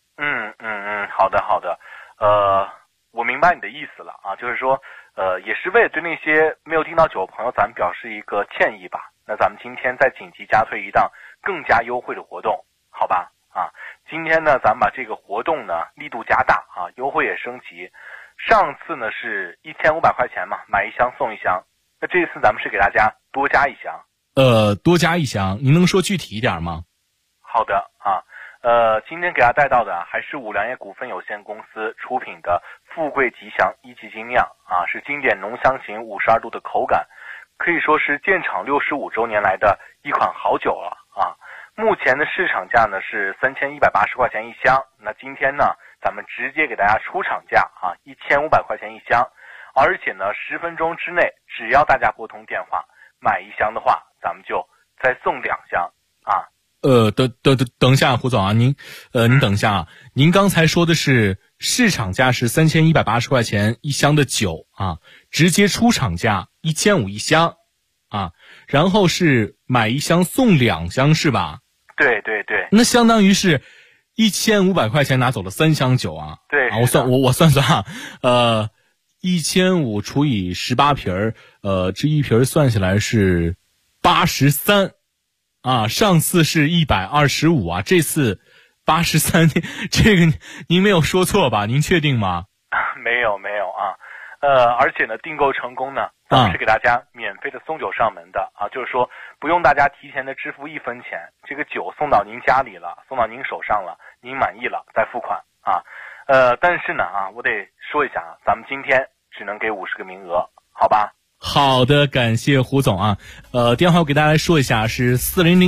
好的，我明白你的意思了啊，就是说，也是为了对那些没有订到酒的朋友，咱们表示一个歉意吧。那咱们今天再紧急加推一档更加优惠的活动，好吧？啊，今天呢，咱们把这个活动呢力度加大啊，优惠也升级。上次呢是1500块钱嘛，买1箱送1箱。那这次咱们是给大家多加1箱。 多加1箱，您能说具体一点吗？ 好的啊，今天给大家带到的还是五粮液股份有限公司出品的富贵吉祥1级精酿啊，是经典浓香型52度的口感，可以说是建厂65周年来的一款好酒了啊。目前的市场价呢是3180块钱1箱，那今天呢咱们直接给大家出厂价啊，1500块钱1箱，而且呢10分钟之内，只要大家拨通电话买1箱的话，咱们就再送2箱啊。 等一下，胡总啊，您等一下啊，您刚才说的是市场价是3180块钱1箱的酒啊，直接出厂价1500 1箱啊，然后是买1箱送2箱是吧？ 对， 那相当于是 1500块钱拿走了3箱酒啊。 对啊，我算啊，1500除以18瓶这一瓶算下来是83啊，上次是125啊，这次83，这个您没有说错吧？您确定吗？ 没有啊，而且呢，订购成功呢，咱们是给大家免费的送酒上门的啊，就是说不用大家提前的支付1分钱，这个酒送到您家里了，送到您手上了，您满意了再付款啊。但是呢啊，我得说一下啊，咱们今天只能给50个名额，好吧？ 好的，感谢胡总啊。电话我给大家来说一下，是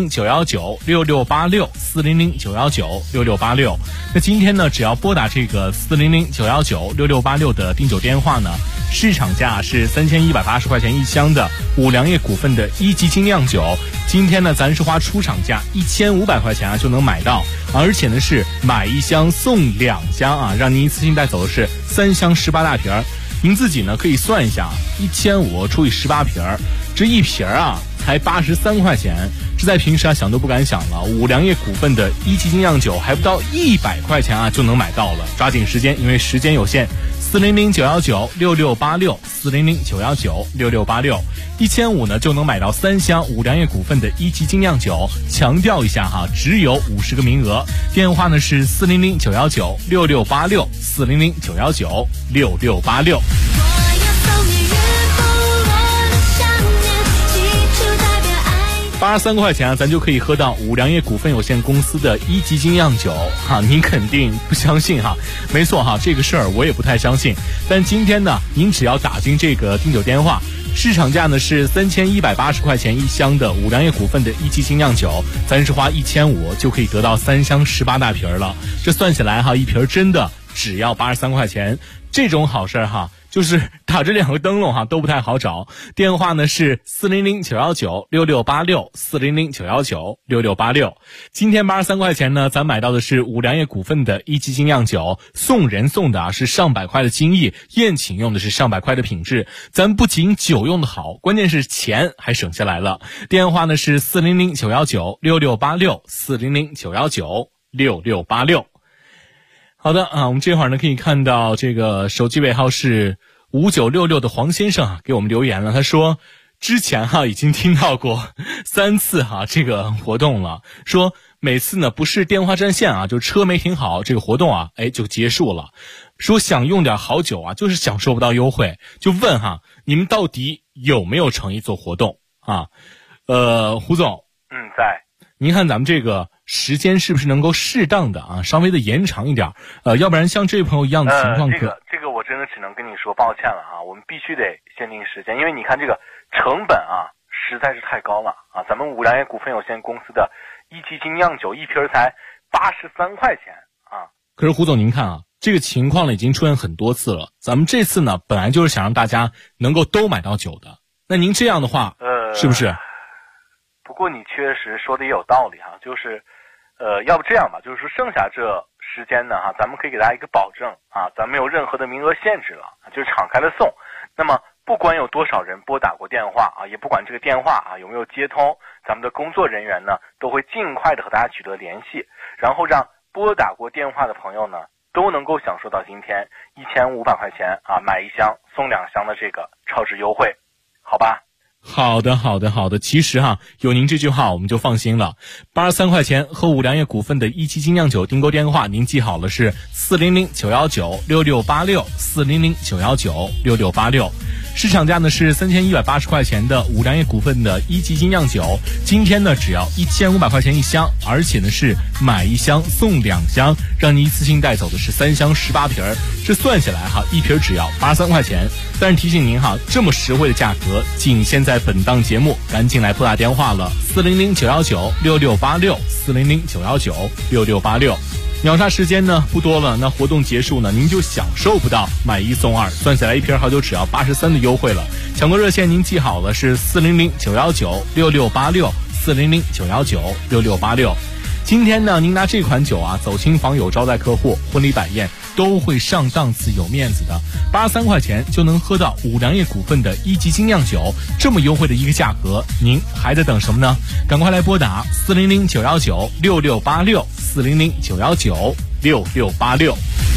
400-919-6686，400-919-6686。那今天呢，只要拨打这个400-919-6686的订酒电话呢，市场价是3180块钱1箱的五粮液股份的1级精酿酒。今天呢，咱是花出厂价1500块钱啊就能买到，而且呢是买1箱送2箱啊，让您一次性带走的是3箱18大瓶。您自己呢可以算一下，1500除以18瓶，这一瓶啊才83块钱，这在平时啊想都不敢想了。五粮液股份的1级精酿酒还不到100块钱啊就能买到了，抓紧时间，因为时间有限。400-919-6686，400-919-6686，1500呢就能买到3箱五粮液股份的1级精酿酒。强调一下哈，只有50个名额。电话呢是400-919-6686，400-919-6686。83块钱啊，咱就可以喝到五粮液股份有限公司的1级精酿酒哈，您肯定不相信哈？没错哈，这个事儿我也不太相信。但今天呢，您只要打进这个订酒电话，市场价呢是3180块钱1箱的五粮液股份的1级精酿酒，咱是花1500就可以得到3箱18大瓶了。这算起来哈，一瓶真的只要83块钱，这种好事哈。就是打这2个灯笼哈都不太好找，电话呢是400-919-6686，400-919-6686。今天83块钱呢，咱买到的是五粮液股份的1级精酿酒，送人送的是上百块的精益，宴请用的是上百块的品质，咱不仅酒用的好，关键是钱还省下来了。电话呢是400-919-6686，400-919-6686。好的啊，我们这会儿呢可以看到这个手机尾号是5966的黄先生啊给我们留言了，他说之前哈已经听到过3次哈这个活动了，说每次呢不是电话占线啊，就车没停好，这个活动啊就结束了。说想用点好酒啊，就是享受不到优惠，就问哈你们到底有没有诚意做活动啊？胡总， 在。 您看咱们这个时间是不是能够适当的啊，稍微的延长一点？要不然像这位朋友一样的情况， 这个我真的只能跟你说抱歉了啊，我们必须得限定时间，因为你看这个成本啊实在是太高了啊，咱们五粮液股份有限公司的1级精酿酒一瓶才83块钱啊。 可是胡总您看啊，这个情况呢已经出现很多次了，咱们这次呢本来就是想让大家能够都买到酒的，那您这样的话是不是？ 不过你确实说的也有道理哈，就是要不这样吧，就是说剩下这时间呢哈，咱们可以给大家一个保证啊，咱没有任何的名额限制了，就是敞开了送。那么不管有多少人拨打过电话啊，也不管这个电话啊有没有接通，咱们的工作人员呢都会尽快的和大家取得联系，然后让拨打过电话的朋友呢都能够享受到今天1500块钱啊买1箱送2箱的这个超值优惠，好吧？ 好的。其实哈，有您这句话我们就放心了。83块钱和五粮液股份的1级精酿酒订购电话，您记好了是400-919-6686，400-919-6686。市场价呢是3180块钱的五粮液股份的1级精酿酒，今天呢只要1500块钱1箱，而且呢是买1箱送2箱，让您一次性带走的是3箱18瓶，这算下来哈，一瓶只要83块钱。但是提醒您哈，这么实惠的价格仅限在本档节目，赶紧来拨打电话了，400-919-6686，400-919-6686。秒杀时间呢不多了，那活动结束呢，您就享受不到买1送2，算下来一瓶好酒只要83的优惠了。抢购热线您记好了是400-919-6686，400-919-6686。今天呢，您拿这款酒啊走亲访友、招待客户、婚礼摆宴都会上档次有面子的，83块钱就能喝到五粮液股份的1级精酿酒，这么优惠的一个价格，您还在等什么呢？赶快来拨打400-919-6686，400-919-6686。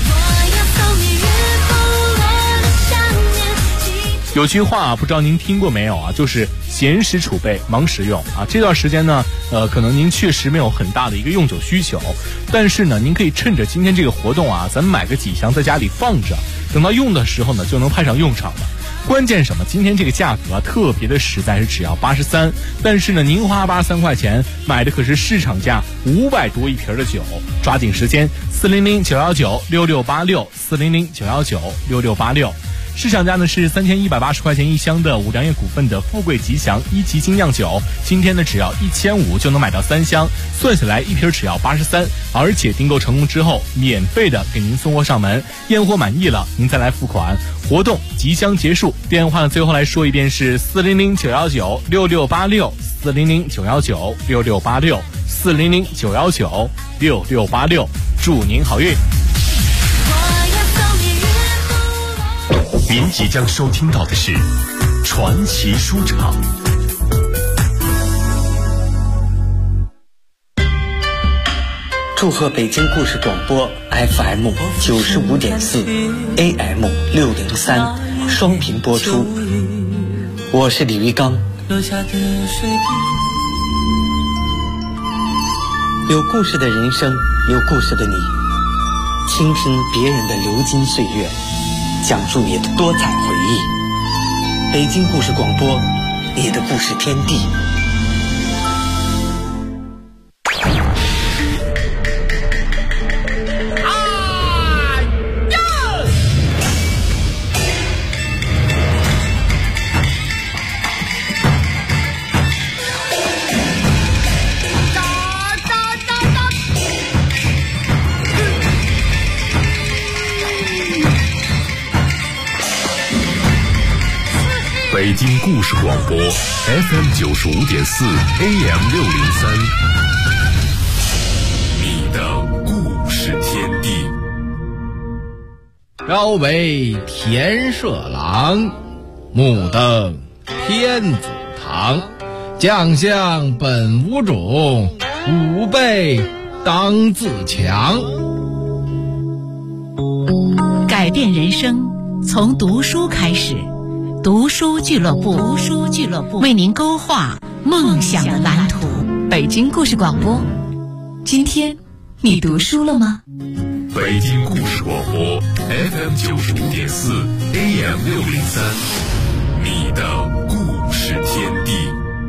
有句话不知道您听过没有啊，就是闲时储备，忙时用啊。这段时间呢，可能您确实没有很大的一个用酒需求，但是呢，您可以趁着今天这个活动啊，咱们买个几箱在家里放着，等到用的时候呢，就能派上用场了。关键什么？今天这个价格啊，特别的实在，是只要83，但是呢，您花83块钱买的可是市场价500多一瓶的酒，抓紧时间，400-919-6686，400-919-6686。市场价呢是3180块钱一箱的五粮液股份的富贵吉祥1级精酿酒，今天呢只要1500就能买到3箱，算下来一瓶只要83，而且订购成功之后，免费的给您送货上门，验货满意了您再来付款。活动即将结束，电话呢最后来说一遍是400-919-6686，400-919-6686，400-919-6686，祝您好运。 您即将收听到的是传奇书场。 祝贺北京故事广播 FM 95.4 AM 603双频播出，我是李玉刚。有故事的人生，有故事的你，倾听别人的流金岁月，讲述你的多彩回忆。北京故事广播，你的故事天地。 北京故事广播 FM 95.4 AM 603，你的故事天地。 朝为田舍郎，目登天子堂。将相本无种，吾辈当自强。 改变人生，从读书开始。读书俱乐部，为您勾画梦想的蓝图。 北京故事广播，今天你读书了吗？ 北京故事广播 FM 95.4 AM 603，你的故事天地。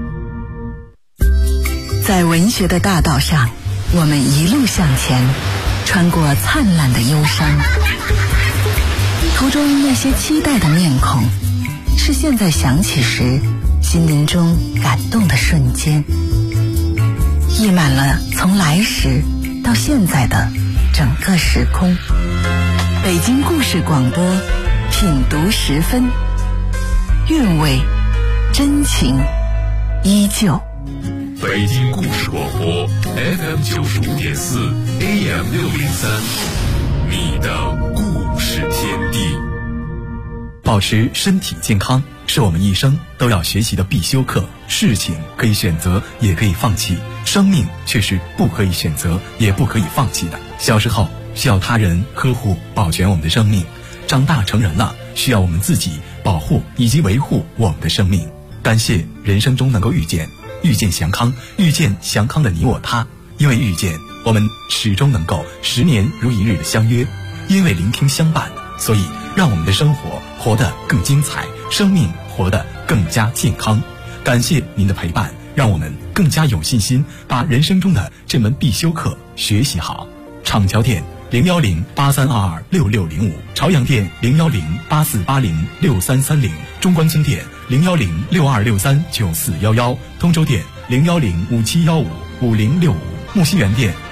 在文学的大道上，我们一路向前，穿过灿烂的忧伤，途中那些期待的面孔，是现在想起时心灵中感动的瞬间，溢满了从来时到现在的整个时空。北京故事广播，品读10分，韵味真情依旧。 北京故事广播 FM 95.4 AM 603，你的故事天地。 保持身体健康是我们一生都要学习的必修课。事情可以选择，也可以放弃，生命却是不可以选择，也不可以放弃的。小时候需要他人呵护保全我们的生命，长大成人了需要我们自己保护以及维护我们的生命。感谢人生中能够遇见祥康，遇见祥康的你我他。因为遇见，我们始终能够10年如一日的相约；因为聆听相伴，所以让我们的生活活得更精彩，生命活得更加健康。感谢您的陪伴，让我们更加有信心把人生中的这门必修课学习好。厂桥店010-8322-6605，朝阳店010-8480-6330，中关村店010-6263-9411，通州店010-5715-5065，木樨园店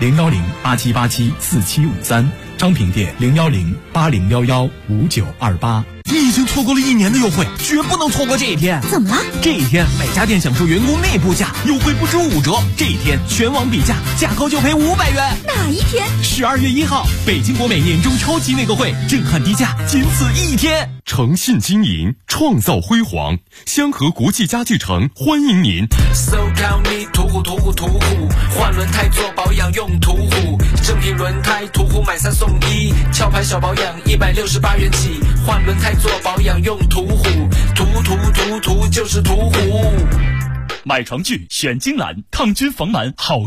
010-8787-4753，昌平店010-8011-5928。 你已经错过了1年的优惠，绝不能错过这一天。 怎么了？ 这一天每家店享受员工内部价，优惠不止5折。这一天全网比价，价高就赔500元。 哪一天 ？12月1号，北京国美年终超级内购会，震撼低价，仅此1天。 诚信经营，创造辉煌。香河国际家具城欢迎您。 So call me 途虎，换轮胎做保养用途虎，正品轮胎途虎买3送1，壳牌小保养168元起，换轮胎做保养用途虎，途就是途虎。 买床具选金兰，抗菌防螨好